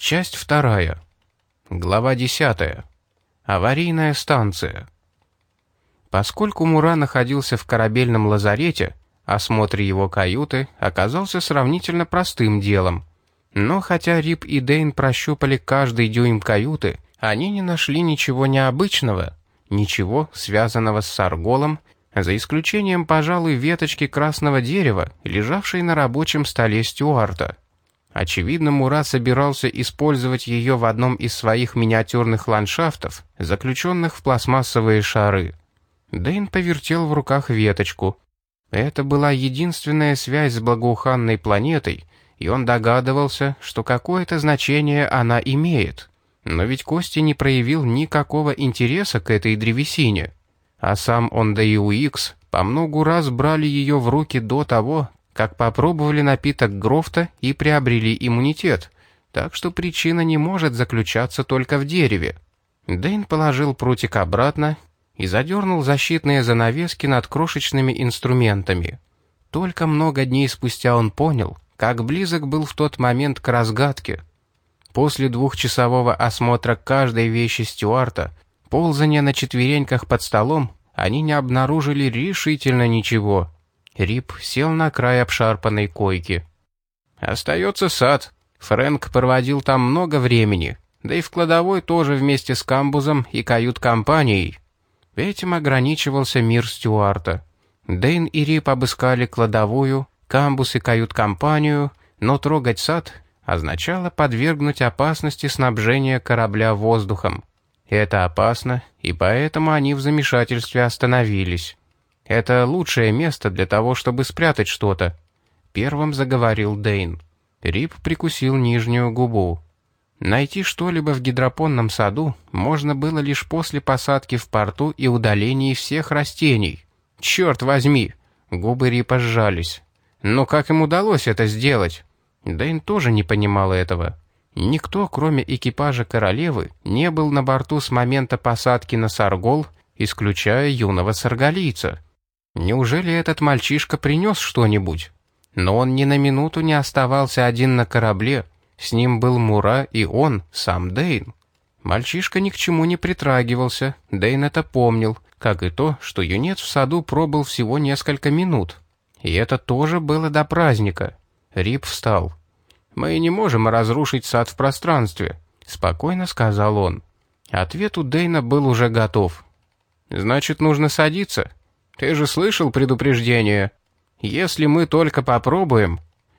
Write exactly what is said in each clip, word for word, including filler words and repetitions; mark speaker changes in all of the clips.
Speaker 1: Часть вторая. Глава десятая. Аварийная станция. Поскольку Мура находился в корабельном лазарете, осмотр его каюты оказался сравнительно простым делом. Но хотя Рип и Дэйн прощупали каждый дюйм каюты, они не нашли ничего необычного, ничего, связанного с Сарголом, за исключением, пожалуй, веточки красного дерева, лежавшей на рабочем столе Стюарта. Очевидно, Мура собирался использовать ее в одном из своих миниатюрных ландшафтов, заключенных в пластмассовые шары. Дэйн повертел в руках веточку. Это была единственная связь с благоуханной планетой, и он догадывался, что какое-то значение она имеет. Но ведь Кости не проявил никакого интереса к этой древесине. А сам он да и Уикс по многу раз брали ее в руки до того, как попробовали напиток Грофта и приобрели иммунитет, так что причина не может заключаться только в дереве. Дэйн положил прутик обратно и задернул защитные занавески над крошечными инструментами. Только много дней спустя он понял, как близок был в тот момент к разгадке. После двухчасового осмотра каждой вещи Стюарта, ползания на четвереньках под столом, они не обнаружили решительно ничего. Рип сел на край обшарпанной койки. «Остается сад. Фрэнк проводил там много времени, да и в кладовой тоже вместе с камбузом и кают-компанией». Этим ограничивался мир Стюарта. Дэйн и Рип обыскали кладовую, камбуз и кают-компанию, но трогать сад означало подвергнуть опасности снабжения корабля воздухом. Это опасно, и поэтому они в замешательстве остановились. «Это лучшее место для того, чтобы спрятать что-то», — первым заговорил Дэйн. Рип прикусил нижнюю губу. Найти что-либо в гидропонном саду можно было лишь после посадки в порту и удалении всех растений. «Черт возьми!» — губы Рипа сжались. Но как им удалось это сделать? Дэйн тоже не понимал этого. Никто, кроме экипажа королевы, не был на борту с момента посадки на Саргол, исключая юного сарголийца. Неужели этот мальчишка принес что-нибудь? Но он ни на минуту не оставался один на корабле. С ним был Мура и он, сам Дэйн. Мальчишка ни к чему не притрагивался, Дэйн это помнил, как и то, что юнец в саду пробыл всего несколько минут. И это тоже было до праздника. Рип встал. «Мы не можем разрушить сад в пространстве», — спокойно сказал он. Ответ у Дэйна был уже готов. «Значит, нужно садиться? Ты же слышал предупреждение? Если мы только попробуем...»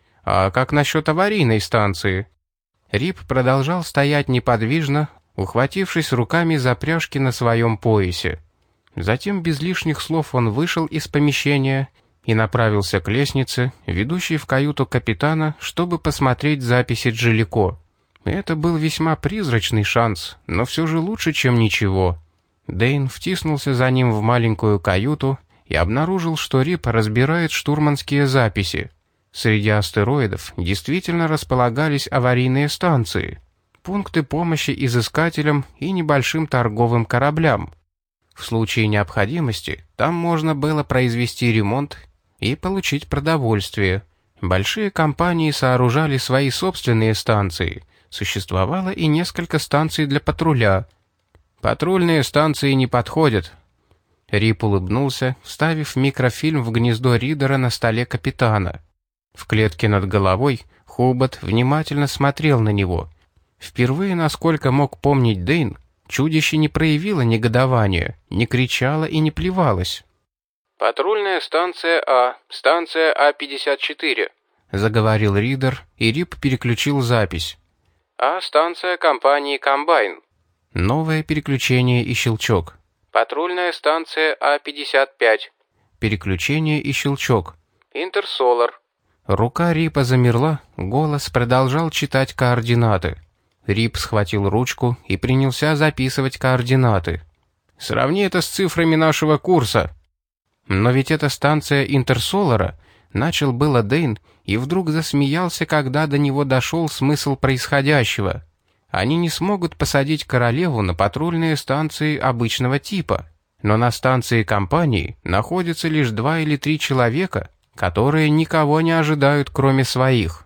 Speaker 1: «А как насчет аварийной станции?» Рип продолжал стоять неподвижно, ухватившись руками за пряжки на своем поясе. Затем без лишних слов он вышел из помещения и направился к лестнице, ведущей в каюту капитана, чтобы посмотреть записи Джилико. Это был весьма призрачный шанс, но все же лучше, чем ничего. Дэйн втиснулся за ним в маленькую каюту и обнаружил, что Рип разбирает штурманские записи. Среди астероидов действительно располагались аварийные станции, пункты помощи изыскателям и небольшим торговым кораблям. В случае необходимости там можно было произвести ремонт и получить продовольствие. Большие компании сооружали свои собственные станции. Существовало и несколько станций для патруля. «Патрульные станции не подходят». Рип улыбнулся, вставив микрофильм в гнездо ридера на столе капитана. В клетке над головой Хобот внимательно смотрел на него. Впервые, насколько мог помнить Дэйн, чудище не проявило негодования, не кричало и не плевалось. «Патрульная станция А, станция А пятьдесят четыре», — заговорил ридер, и Рип переключил запись. «А, станция компании «Комбайн». Новое переключение и щелчок. «Патрульная станция А пятьдесят пять». Переключение и щелчок. «Интерсолар». Рука Рипа замерла, голос продолжал читать координаты. Рип схватил ручку и принялся записывать координаты. «Сравни это с цифрами нашего курса». «Но ведь это станция Интерсолара», — начал было Дэйн, и вдруг засмеялся, когда до него дошел смысл происходящего. Они не смогут посадить королеву на патрульные станции обычного типа, но на станции компании находятся лишь два или три человека, которые никого не ожидают, кроме своих.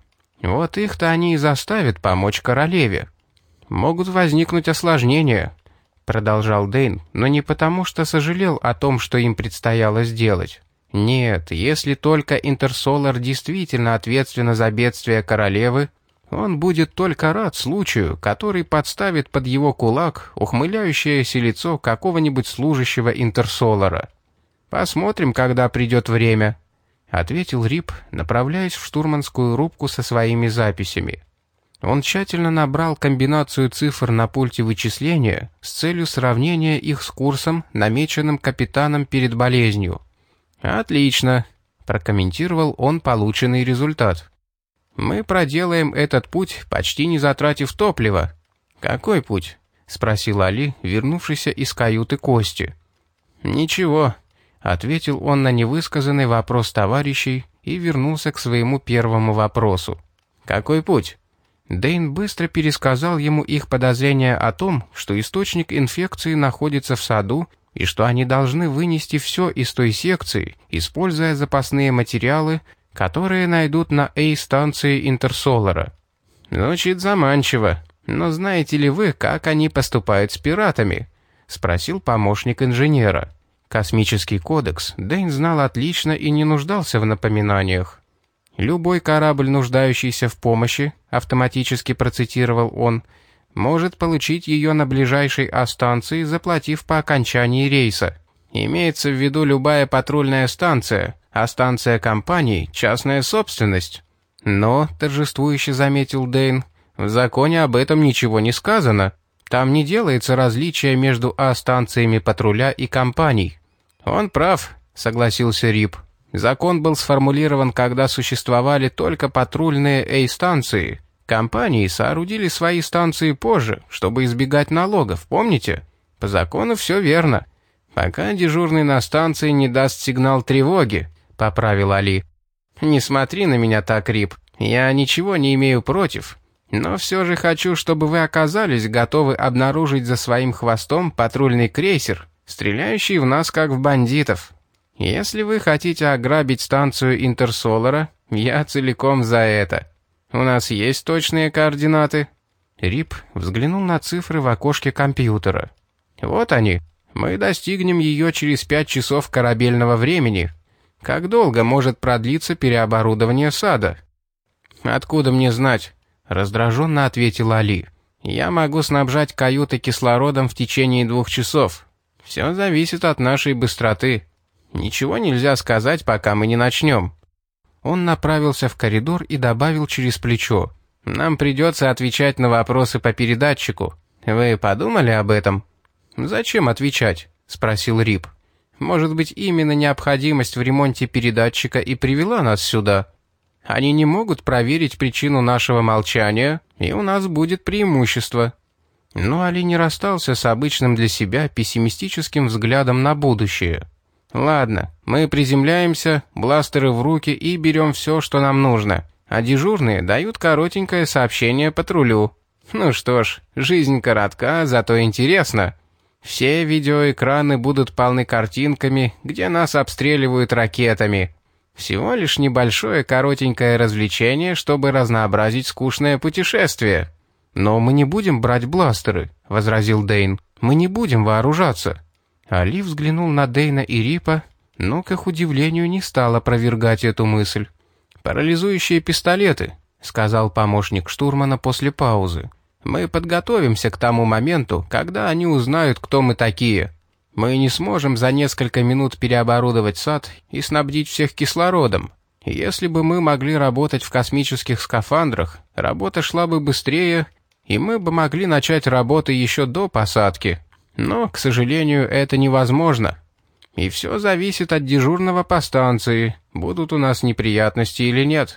Speaker 1: Вот их-то они и заставят помочь королеве. Могут возникнуть осложнения, продолжал Дэйн, но не потому, что сожалел о том, что им предстояло сделать. Нет, если только Интерсолар действительно ответственна за бедствие королевы, он будет только рад случаю, который подставит под его кулак ухмыляющееся лицо какого-нибудь служащего Интерсолара. «Посмотрим, когда придет время», — ответил Рип, направляясь в штурманскую рубку со своими записями. Он тщательно набрал комбинацию цифр на пульте вычисления с целью сравнения их с курсом, намеченным капитаном перед болезнью. «Отлично», — прокомментировал он полученный результат. «Мы проделаем этот путь, почти не затратив топлива». «Какой путь?» — спросил Али, вернувшийся из каюты Кости. «Ничего», — ответил он на невысказанный вопрос товарищей и вернулся к своему первому вопросу. «Какой путь?» Дэйн быстро пересказал ему их подозрения о том, что источник инфекции находится в саду и что они должны вынести все из той секции, используя запасные материалы, которые найдут на A-станции Интерсолара. «Звучит заманчиво, но знаете ли вы, как они поступают с пиратами?» — спросил помощник инженера. Космический кодекс Дэйн знал отлично и не нуждался в напоминаниях. «Любой корабль, нуждающийся в помощи», — автоматически процитировал он, «может получить ее на ближайшей А-станции, заплатив по окончании рейса. Имеется в виду любая патрульная станция, а станция компании — частная собственность». «Но», — торжествующе заметил Дэйн, — «в законе об этом ничего не сказано. Там не делается различия между А-станциями патруля и компаний». «Он прав», — согласился Рип. «Закон был сформулирован, когда существовали только патрульные A-станции. Компании соорудили свои станции позже, чтобы избегать налогов, помните? По закону все верно. Пока дежурный на станции не даст сигнал тревоги», — поправил Али. «Не смотри на меня так, Рип. Я ничего не имею против. Но все же хочу, чтобы вы оказались готовы обнаружить за своим хвостом патрульный крейсер, стреляющий в нас как в бандитов. Если вы хотите ограбить станцию Интерсолара, я целиком за это. У нас есть точные координаты?» Рип взглянул на цифры в окошке компьютера. «Вот они. Мы достигнем ее через пять часов корабельного времени. Как долго может продлиться переоборудование сада?» «Откуда мне знать?» — раздраженно ответил Али. «Я могу снабжать каюты кислородом в течение двух часов. Все зависит от нашей быстроты. Ничего нельзя сказать, пока мы не начнем». Он направился в коридор и добавил через плечо: «Нам придется отвечать на вопросы по передатчику. Вы подумали об этом?» «Зачем отвечать?» — спросил Рип. «Может быть, именно необходимость в ремонте передатчика и привела нас сюда? Они не могут проверить причину нашего молчания, и у нас будет преимущество». Но Али не расстался с обычным для себя пессимистическим взглядом на будущее. «Ладно, мы приземляемся, бластеры в руки и берем все, что нам нужно, а дежурные дают коротенькое сообщение патрулю. Ну что ж, жизнь коротка, зато интересно. Все видеоэкраны будут полны картинками, где нас обстреливают ракетами. Всего лишь небольшое коротенькое развлечение, чтобы разнообразить скучное путешествие». «Но мы не будем брать бластеры», — возразил Дэйн. «Мы не будем вооружаться». Али взглянул на Дэйна и Рипа, но, к их удивлению, не стал опровергать эту мысль. «Парализующие пистолеты», — сказал помощник штурмана после паузы. «Мы подготовимся к тому моменту, когда они узнают, кто мы такие. Мы не сможем за несколько минут переоборудовать сад и снабдить всех кислородом. Если бы мы могли работать в космических скафандрах, работа шла бы быстрее, и мы бы могли начать работу еще до посадки. Но, к сожалению, это невозможно. И все зависит от дежурного по станции, будут у нас неприятности или нет.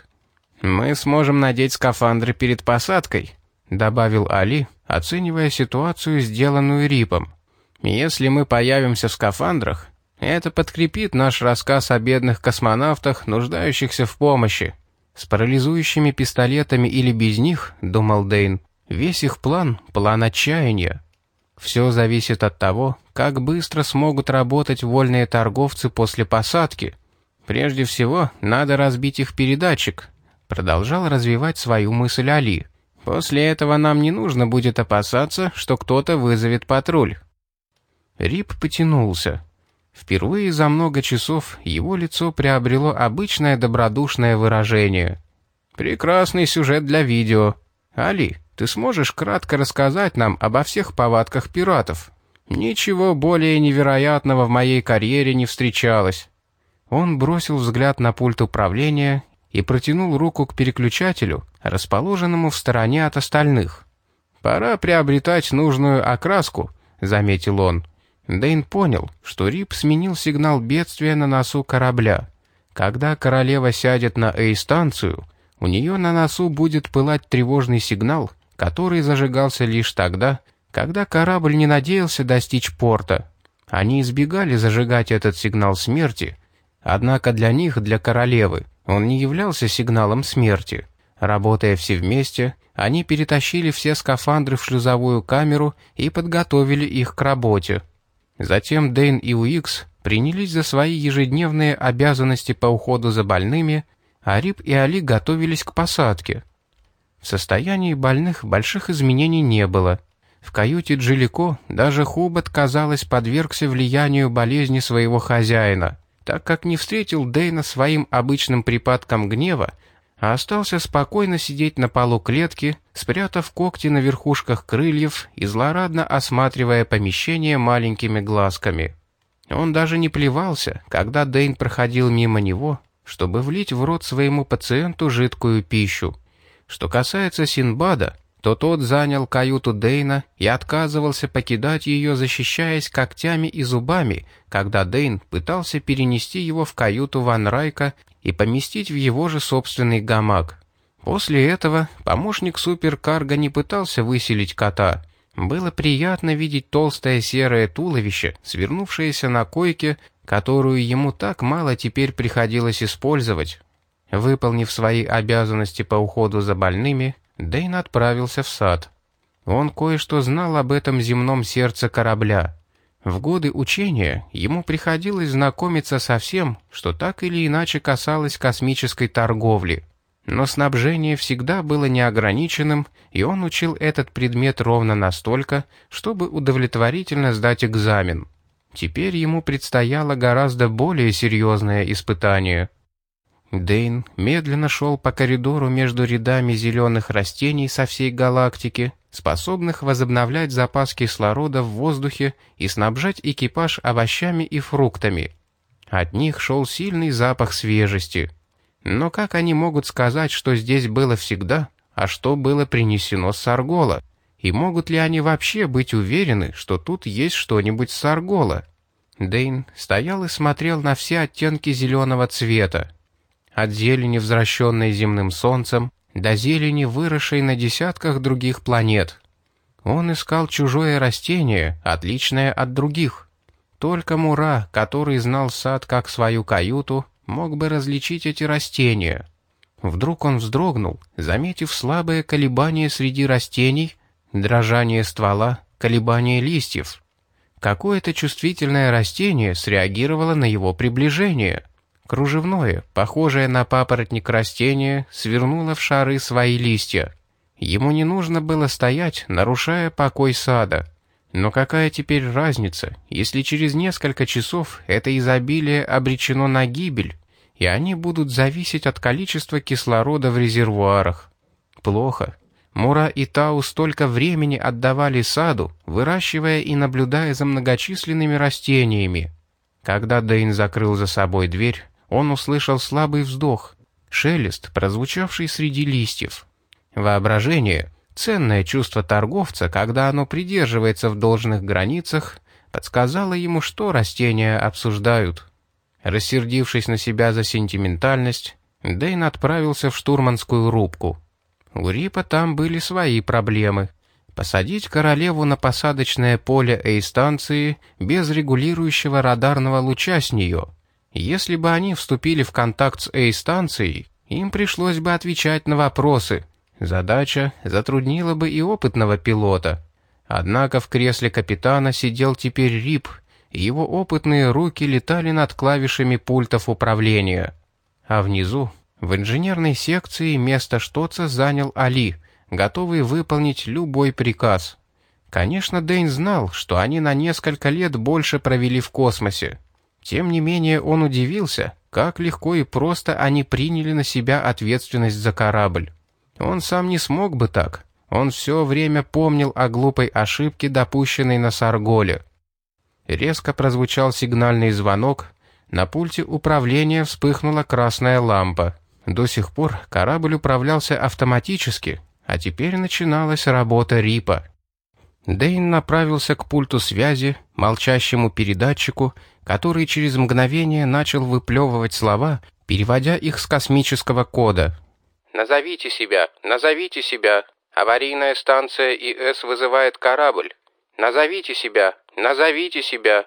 Speaker 1: Мы сможем надеть скафандры перед посадкой», — добавил Али, оценивая ситуацию, сделанную Рипом. «Если мы появимся в скафандрах, это подкрепит наш рассказ о бедных космонавтах, нуждающихся в помощи. С парализующими пистолетами или без них, — думал Дэйн, — весь их план — план отчаяния. Все зависит от того, как быстро смогут работать вольные торговцы после посадки. Прежде всего, надо разбить их передатчик. продолжал развивать свою мысль Али. «После этого нам не нужно будет опасаться, что кто-то вызовет патруль». Рип потянулся. Впервые за много часов его лицо приобрело обычное добродушное выражение. «Прекрасный сюжет для видео. Али, ты сможешь кратко рассказать нам обо всех повадках пиратов? Ничего более невероятного в моей карьере не встречалось». Он бросил взгляд на пульт управления и протянул руку к переключателю, расположенному в стороне от остальных. «Пора приобретать нужную окраску», — заметил он. Дэйн понял, что Рип сменил сигнал бедствия на носу корабля. Когда королева сядет на Эй-станцию, у нее на носу будет пылать тревожный сигнал, который зажигался лишь тогда, когда корабль не надеялся достичь порта. Они избегали зажигать этот сигнал смерти, однако для них, для королевы, он не являлся сигналом смерти. Работая все вместе, они перетащили все скафандры в шлюзовую камеру и подготовили их к работе. Затем Дэйн и Уикс принялись за свои ежедневные обязанности по уходу за больными, а Рип и Али готовились к посадке. В состоянии больных больших изменений не было. В каюте Джилико даже Хубат, казалось, подвергся влиянию болезни своего хозяина, так как не встретил Дэйна своим обычным припадком гнева, а остался спокойно сидеть на полу клетки, спрятав когти на верхушках крыльев и злорадно осматривая помещение маленькими глазками. Он даже не плевался, когда Дэйн проходил мимо него, чтобы влить в рот своему пациенту жидкую пищу. Что касается Синбада, то тот занял каюту Дэйна и отказывался покидать ее, защищаясь когтями и зубами, когда Дэйн пытался перенести его в каюту Ван Райка и поместить в его же собственный гамак. После этого помощник суперкарго не пытался выселить кота. Было приятно видеть толстое серое туловище, свернувшееся на койке, которую ему так мало теперь приходилось использовать. Выполнив свои обязанности по уходу за больными, Дэйн отправился в сад. Он кое-что знал об этом земном сердце корабля. В годы учения ему приходилось знакомиться со всем, что так или иначе касалось космической торговли. Но снабжение всегда было неограниченным, и он учил этот предмет ровно настолько, чтобы удовлетворительно сдать экзамен. Теперь ему предстояло гораздо более серьезное испытание. Дэйн медленно шел по коридору между рядами зеленых растений со всей галактики, способных возобновлять запас кислорода в воздухе и снабжать экипаж овощами и фруктами. От них шел сильный запах свежести. Но как они могут сказать, что здесь было всегда, а что было принесено с Саргола? И могут ли они вообще быть уверены, что тут есть что-нибудь с Саргола? Дэйн стоял и смотрел на все оттенки зеленого цвета. От зелени, возвращенной земным солнцем, до зелени, выросшей на десятках других планет. Он искал чужое растение, отличное от других. Только Мура, который знал сад как свою каюту, мог бы различить эти растения. Вдруг он вздрогнул, заметив слабое колебание среди растений, дрожание ствола, колебание листьев. Какое-то чувствительное растение среагировало на его приближение. Кружевное, похожее на папоротник растение, свернуло в шары свои листья. Ему не нужно было стоять, нарушая покой сада. Но какая теперь разница, если через несколько часов это изобилие обречено на гибель, и они будут зависеть от количества кислорода в резервуарах? Плохо. Мура и Тау столько времени отдавали саду, выращивая и наблюдая за многочисленными растениями. Когда Дэйн закрыл за собой дверь, он услышал слабый вздох, шелест, прозвучавший среди листьев. Воображение, ценное чувство торговца, когда оно придерживается в должных границах, подсказало ему, что растения обсуждают. Рассердившись на себя за сентиментальность, Дэйн отправился в штурманскую рубку. У Рипа там были свои проблемы. Посадить королеву на посадочное поле Эй-станции без регулирующего радарного луча с нее. Если бы они вступили в контакт с Эй-станцией, им пришлось бы отвечать на вопросы. Задача затруднила бы и опытного пилота. Однако в кресле капитана сидел теперь Рип, и его опытные руки летали над клавишами пультов управления. А внизу, В инженерной секции место Штоца занял Али, готовый выполнить любой приказ. Конечно, Дэйн знал, что они на несколько лет больше провели в космосе. Тем не менее, он удивился, как легко и просто они приняли на себя ответственность за корабль. Он сам не смог бы так. Он все время помнил о глупой ошибке, допущенной на Сарголе. Резко прозвучал сигнальный звонок. На пульте управления вспыхнула красная лампа. До сих пор корабль управлялся автоматически, а теперь начиналась работа Рипа. Дэйн направился к пульту связи, молчащему передатчику, который через мгновение начал выплевывать слова, переводя их с космического кода. «Назовите себя, назовите себя. Аварийная станция ИС вызывает корабль. Назовите себя, назовите себя».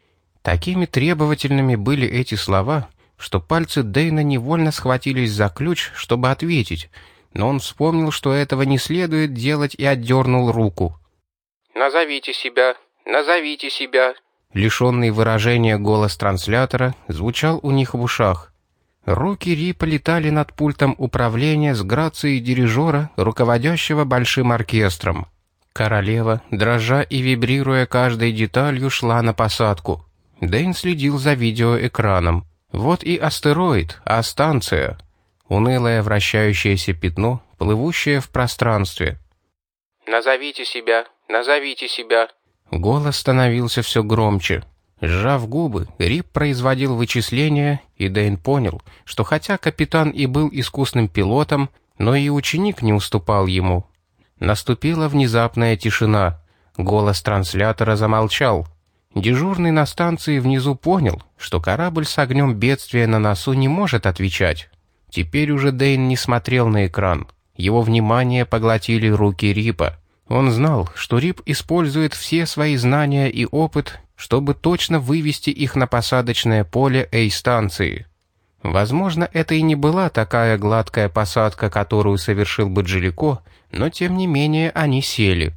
Speaker 1: Такими требовательными были эти слова, что пальцы Дэйна невольно схватились за ключ, чтобы ответить, но он вспомнил, что этого не следует делать, и отдернул руку. «Назовите себя, назовите себя». Лишенный выражения голос транслятора звучал у них в ушах. Руки Рипа летали над пультом управления с грацией дирижера, руководящего большим оркестром. Королева, дрожа и вибрируя каждой деталью, шла на посадку. Дэйн следил за видеоэкраном. Вот и астероид, а станция. Унылое вращающееся пятно, плывущее в пространстве. «Назовите себя, назовите себя». Голос становился все громче. Сжав губы, Рип производил вычисления, и Дэйн понял, что хотя капитан и был искусным пилотом, но и ученик не уступал ему. Наступила внезапная тишина. Голос транслятора замолчал. Дежурный на станции внизу понял, что корабль с огнем бедствия на носу не может отвечать. Теперь уже Дэйн не смотрел на экран. Его внимание поглотили руки Рипа. Он знал, что Рип использует все свои знания и опыт, чтобы точно вывести их на посадочное поле Эй-станции. Возможно, это и не была такая гладкая посадка, которую совершил бы Джилико, но тем не менее они сели.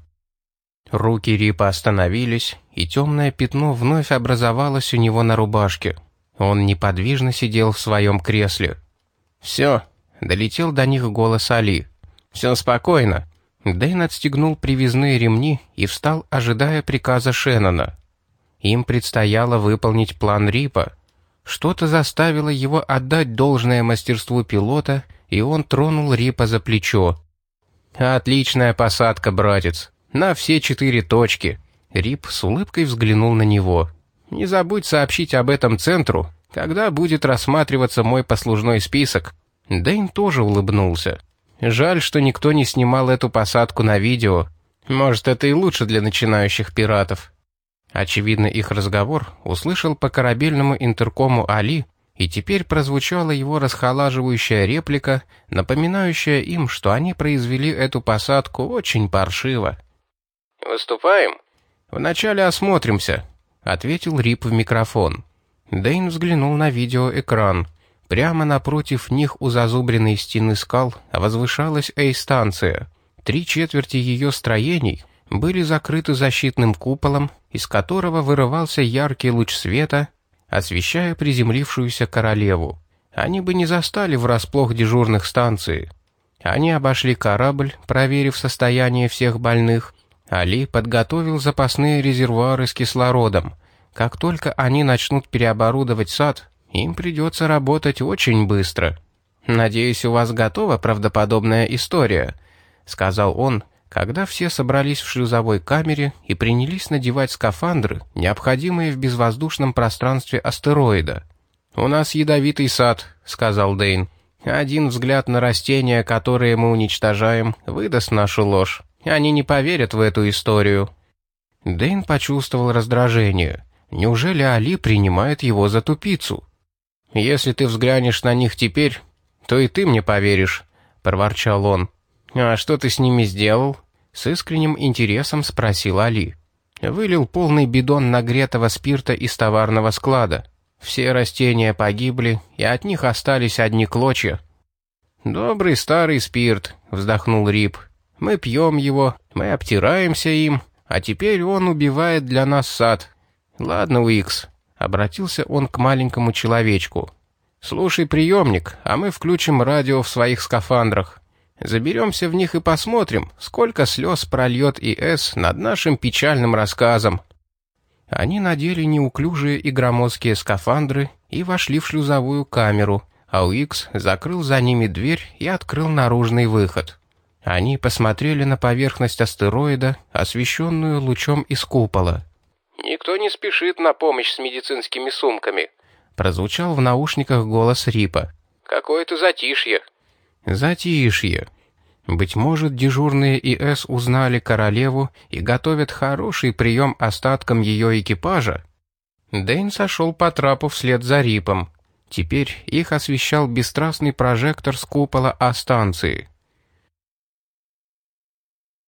Speaker 1: Руки Рипа остановились, и темное пятно вновь образовалось у него на рубашке. Он неподвижно сидел в своем кресле. «Все», — долетел до них голос Али. «Все спокойно». Дэйн отстегнул привязные ремни и встал, ожидая приказа Шеннона. Им предстояло выполнить план Рипа. Что-то заставило его отдать должное мастерству пилота, и он тронул Рипа за плечо. «Отличная посадка, братец. На все четыре точки». Рип с улыбкой взглянул на него. «Не забудь сообщить об этом центру, когда будет рассматриваться мой послужной список». Дэйн тоже улыбнулся. «Жаль, что никто не снимал эту посадку на видео. Может, это и лучше для начинающих пиратов». Очевидно, их разговор услышал по корабельному интеркому Али, и теперь прозвучала его расхолаживающая реплика, напоминающая им, что они произвели эту посадку очень паршиво. «Выступаем?» «Вначале осмотримся», — ответил Рип в микрофон. Дэйн взглянул на видеоэкран. Прямо напротив них у зазубренной стены скал возвышалась Эй-станция. Три четверти ее строений были закрыты защитным куполом, из которого вырывался яркий луч света, освещая приземлившуюся королеву. Они бы не застали врасплох дежурных станций. Они обошли корабль, проверив состояние всех больных. Али подготовил запасные резервуары с кислородом. Как только они начнут переоборудовать сад, им придется работать очень быстро. «Надеюсь, у вас готова правдоподобная история», — сказал он, когда все собрались в шлюзовой камере и принялись надевать скафандры, необходимые в безвоздушном пространстве астероида. «У нас ядовитый сад», — сказал Дэйн. «Один взгляд на растения, которые мы уничтожаем, выдаст нашу ложь. Они не поверят в эту историю». Дэйн почувствовал раздражение. Неужели Али принимает его за тупицу? «Если ты взглянешь на них теперь, то и ты мне поверишь», — проворчал он. «А что ты с ними сделал?» — с искренним интересом спросил Али. «Вылил полный бидон нагретого спирта из товарного склада. Все растения погибли, и от них остались одни клочья». «Добрый старый спирт», — вздохнул Рип. «Мы пьем его, мы обтираемся им, а теперь он убивает для нас сад. Ладно, Уикс», — обратился он к маленькому человечку. Слушай приемник, а мы включим радио в своих скафандрах. Заберемся в них и посмотрим, сколько слез прольет ИС над нашим печальным рассказом». Они надели неуклюжие и громоздкие скафандры и вошли в шлюзовую камеру, а Уикс закрыл за ними дверь и открыл наружный выход. Они посмотрели на поверхность астероида, освещенную лучом из купола. «Никто не спешит на помощь с медицинскими сумками», — прозвучал в наушниках голос Рипа. «Какое-то затишье». «Затишье. Быть может, дежурные ИС узнали королеву и готовят хороший прием остаткам ее экипажа?» Дэйн сошел по трапу вслед за Рипом. Теперь их освещал бесстрастный прожектор с купола А-станции.